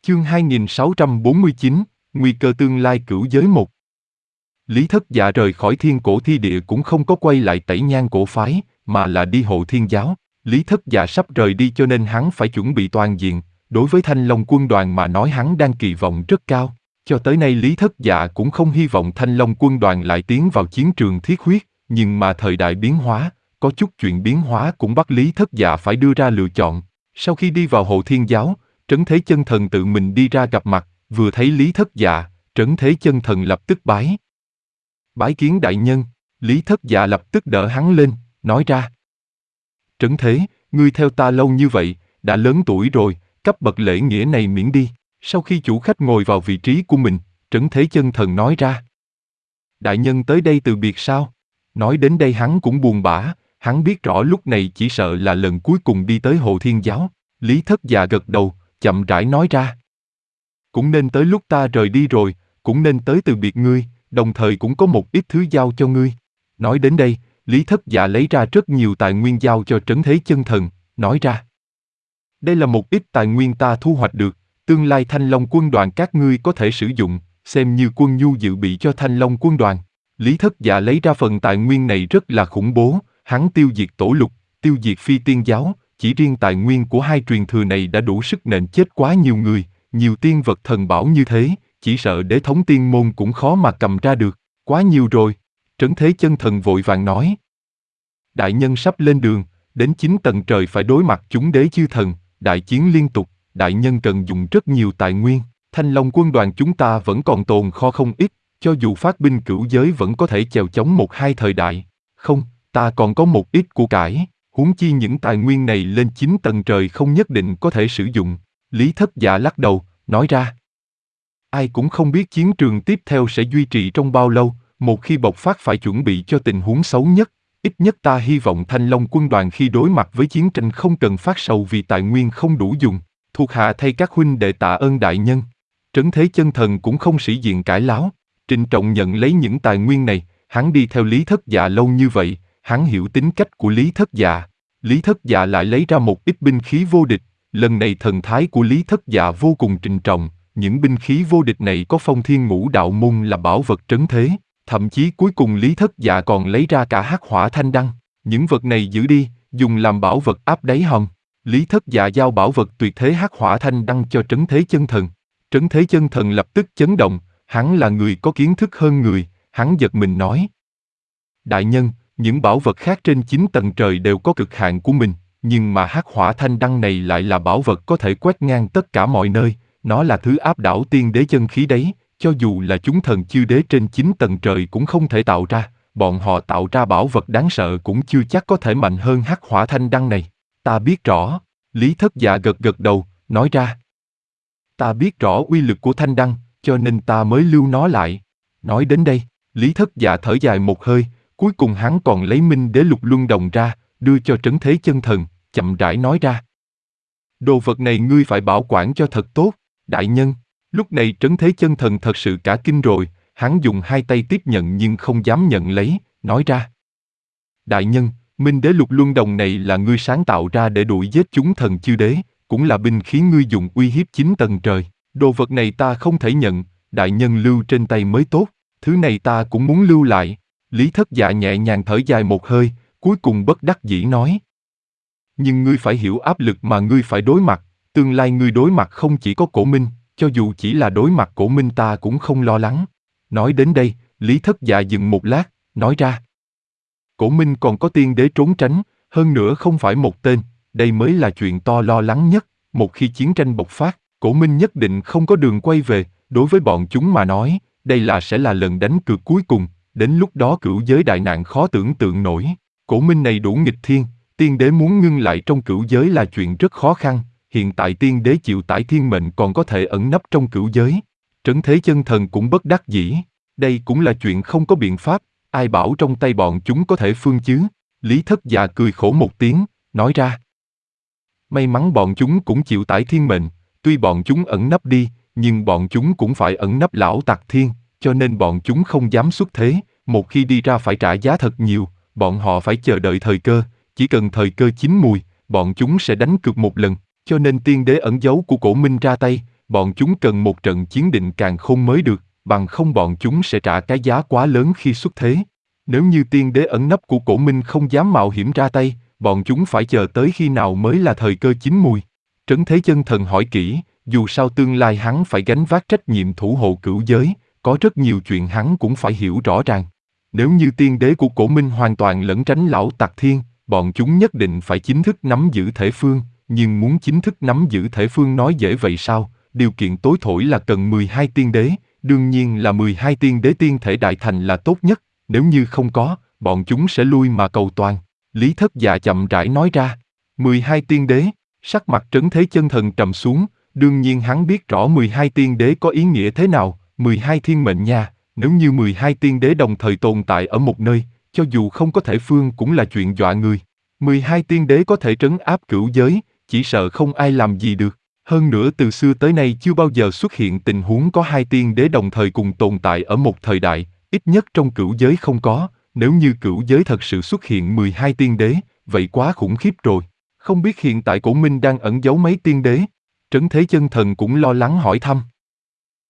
Chương 2649, Nguy cơ tương lai cửu giới 1. Lý Thất Dạ rời khỏi Thiên Cổ Thi Địa cũng không có quay lại Tẩy Nhang cổ phái, mà là đi Hộ Thiên giáo. Lý Thất Dạ sắp rời đi cho nên hắn phải chuẩn bị toàn diện, đối với Thanh Long quân đoàn mà nói hắn đang kỳ vọng rất cao. Cho tới nay Lý Thất Dạ cũng không hy vọng Thanh Long quân đoàn lại tiến vào chiến trường thiết huyết, nhưng mà thời đại biến hóa, có chút chuyện biến hóa cũng bắt Lý Thất Dạ phải đưa ra lựa chọn. Sau khi đi vào Hộ Thiên giáo, Trấn Thế Chân Thần tự mình đi ra gặp mặt, vừa thấy Lý Thất Dạ, Trấn Thế Chân Thần lập tức bái. Bái kiến đại nhân. Lý Thất Dạ lập tức đỡ hắn lên, nói ra. Trấn Thế, ngươi theo ta lâu như vậy, đã lớn tuổi rồi, cấp bậc lễ nghĩa này miễn đi. Sau khi chủ khách ngồi vào vị trí của mình, Trấn Thế Chân Thần nói ra. Đại nhân tới đây từ biệt sao? Nói đến đây hắn cũng buồn bã, hắn biết rõ lúc này chỉ sợ là lần cuối cùng đi tới Hộ Thiên giáo. Lý Thất Dạ gật đầu, chậm rãi nói ra. Cũng nên tới lúc ta rời đi rồi, cũng nên tới từ biệt ngươi, đồng thời cũng có một ít thứ giao cho ngươi. Nói đến đây, Lý Thất Dạ lấy ra rất nhiều tài nguyên giao cho Trấn Thế Chân Thần, nói ra. Đây là một ít tài nguyên ta thu hoạch được, tương lai Thanh Long quân đoàn các ngươi có thể sử dụng, xem như quân nhu dự bị cho Thanh Long quân đoàn. Lý Thất Dạ lấy ra phần tài nguyên này rất là khủng bố, hắn tiêu diệt Tổ Lục, tiêu diệt Phi Tiên giáo, chỉ riêng tài nguyên của hai truyền thừa này đã đủ sức nện chết quá nhiều người, nhiều tiên vật thần bảo như thế, chỉ sợ đế thống tiên môn cũng khó mà cầm ra được, quá nhiều rồi. Trấn Thế Chân Thần vội vàng nói. Đại nhân sắp lên đường, đến 9 tầng trời phải đối mặt chúng đế chư thần, đại chiến liên tục, đại nhân cần dùng rất nhiều tài nguyên, Thanh Long quân đoàn chúng ta vẫn còn tồn kho không ít, cho dù phát binh cửu giới vẫn có thể chèo chống một hai thời đại. Không, ta còn có một ít của cải, huống chi những tài nguyên này lên 9 tầng trời không nhất định có thể sử dụng. Lý Thất Dạ lắc đầu, nói ra. Ai cũng không biết chiến trường tiếp theo sẽ duy trì trong bao lâu, một khi bộc phát phải chuẩn bị cho tình huống xấu nhất. Ít nhất ta hy vọng Thanh Long quân đoàn khi đối mặt với chiến tranh không cần phát sầu vì tài nguyên không đủ dùng. Thuộc hạ thay các huynh đệ tạ ơn đại nhân. Trấn Thế Chân Thần cũng không sĩ diện cãi láo, trịnh trọng nhận lấy những tài nguyên này. Hắn đi theo Lý Thất Dạ lâu như vậy, hắn hiểu tính cách của Lý Thất Dạ. Lý Thất Dạ lại lấy ra một ít binh khí vô địch. Lần này thần thái của Lý Thất Dạ vô cùng trịnh trọng. Những binh khí vô địch này có Phong Thiên Ngũ Đạo Môn là bảo vật trấn thế. Thậm chí cuối cùng Lý Thất Dạ còn lấy ra cả Hắc Hỏa Thanh Đăng. Những vật này giữ đi, dùng làm bảo vật áp đáy hòm. Lý Thất Dạ giao bảo vật tuyệt thế Hắc Hỏa Thanh Đăng cho Trấn Thế Chân Thần. Trấn Thế Chân Thần lập tức chấn động, hắn là người có kiến thức hơn người, hắn giật mình nói. Đại nhân, những bảo vật khác trên 9 tầng trời đều có cực hạn của mình, nhưng mà Hắc Hỏa Thanh Đăng này lại là bảo vật có thể quét ngang tất cả mọi nơi, nó là thứ áp đảo tiên đế chân khí đấy. Cho dù là chúng thần chư đế trên 9 tầng trời cũng không thể tạo ra, bọn họ tạo ra bảo vật đáng sợ cũng chưa chắc có thể mạnh hơn Hắc Hỏa Thanh Đăng này. Ta biết rõ. Lý Thất Dạ gật gật đầu, nói ra. Ta biết rõ uy lực của Thanh Đăng, cho nên ta mới lưu nó lại. Nói đến đây, Lý Thất Dạ thở dài một hơi, cuối cùng hắn còn lấy Minh Đế Lục Luân Đồng ra, đưa cho Trấn Thế Chân Thần, chậm rãi nói ra. Đồ vật này ngươi phải bảo quản cho thật tốt, đại nhân. Lúc này Trấn Thế Chân Thần thật sự cả kinh rồi, hắn dùng hai tay tiếp nhận nhưng không dám nhận lấy, nói ra. Đại nhân, Minh Đế Lục Luân Đồng này là ngươi sáng tạo ra để đuổi giết chúng thần chư đế, cũng là binh khí ngươi dùng uy hiếp 9 tầng trời. Đồ vật này ta không thể nhận, đại nhân lưu trên tay mới tốt, thứ này ta cũng muốn lưu lại. Lý Thất Dạ nhẹ nhàng thở dài một hơi, cuối cùng bất đắc dĩ nói. Nhưng ngươi phải hiểu áp lực mà ngươi phải đối mặt, tương lai ngươi đối mặt không chỉ có Cổ Minh. Cho dù chỉ là đối mặt Cổ Minh ta cũng không lo lắng. Nói đến đây, Lý Thất Dạ dừng một lát, nói ra. Cổ Minh còn có tiên đế trốn tránh, hơn nữa không phải một tên, đây mới là chuyện to lo lắng nhất. Một khi chiến tranh bộc phát, Cổ Minh nhất định không có đường quay về, đối với bọn chúng mà nói, đây sẽ là lần đánh cược cuối cùng, đến lúc đó cửu giới đại nạn khó tưởng tượng nổi. Cổ Minh này đủ nghịch thiên, tiên đế muốn ngưng lại trong cửu giới là chuyện rất khó khăn. Hiện tại tiên đế chịu tải thiên mệnh còn có thể ẩn nấp trong cửu giới. Trấn Thế Chân Thần cũng bất đắc dĩ. Đây cũng là chuyện không có biện pháp, ai bảo trong tay bọn chúng có thể phương chứ. Lý Thất Dạ cười khổ một tiếng, nói ra. May mắn bọn chúng cũng chịu tải thiên mệnh, tuy bọn chúng ẩn nấp đi, nhưng bọn chúng cũng phải ẩn nấp lão tặc thiên, cho nên bọn chúng không dám xuất thế, một khi đi ra phải trả giá thật nhiều, bọn họ phải chờ đợi thời cơ, chỉ cần thời cơ chín mùi, bọn chúng sẽ đánh cược một lần. Cho nên tiên đế ẩn giấu của Cổ Minh ra tay, bọn chúng cần một trận chiến định càn khôn mới được, bằng không bọn chúng sẽ trả cái giá quá lớn khi xuất thế. Nếu như tiên đế ẩn nấp của Cổ Minh không dám mạo hiểm ra tay, bọn chúng phải chờ tới khi nào mới là thời cơ chín mùi. Trấn Thế Chân Thần hỏi kỹ, dù sao tương lai hắn phải gánh vác trách nhiệm thủ hộ cửu giới, có rất nhiều chuyện hắn cũng phải hiểu rõ ràng. Nếu như tiên đế của Cổ Minh hoàn toàn lẩn tránh lão Tặc Thiên, bọn chúng nhất định phải chính thức nắm giữ thể phương, nhưng muốn chính thức nắm giữ thể phương nói dễ vậy sao? Điều kiện tối thổi là cần 12 tiên đế, đương nhiên là 12 tiên đế tiên thể đại thành là tốt nhất, nếu như không có, bọn chúng sẽ lui mà cầu toàn. Lý Thất Dạ chậm rãi nói ra, 12 tiên đế, sắc mặt Trấn Thế Chân Thần trầm xuống, đương nhiên hắn biết rõ 12 tiên đế có ý nghĩa thế nào, 12 thiên mệnh nha, nếu như 12 tiên đế đồng thời tồn tại ở một nơi, cho dù không có thể phương cũng là chuyện dọa người. 12 tiên đế có thể trấn áp cửu giới, chỉ sợ không ai làm gì được. Hơn nữa từ xưa tới nay chưa bao giờ xuất hiện tình huống có hai tiên đế đồng thời cùng tồn tại ở một thời đại, ít nhất trong cửu giới không có, nếu như cửu giới thật sự xuất hiện 12 tiên đế, vậy quá khủng khiếp rồi. Không biết hiện tại Cổ Minh đang ẩn giấu mấy tiên đế? Trấn Thế Chân Thần cũng lo lắng hỏi thăm.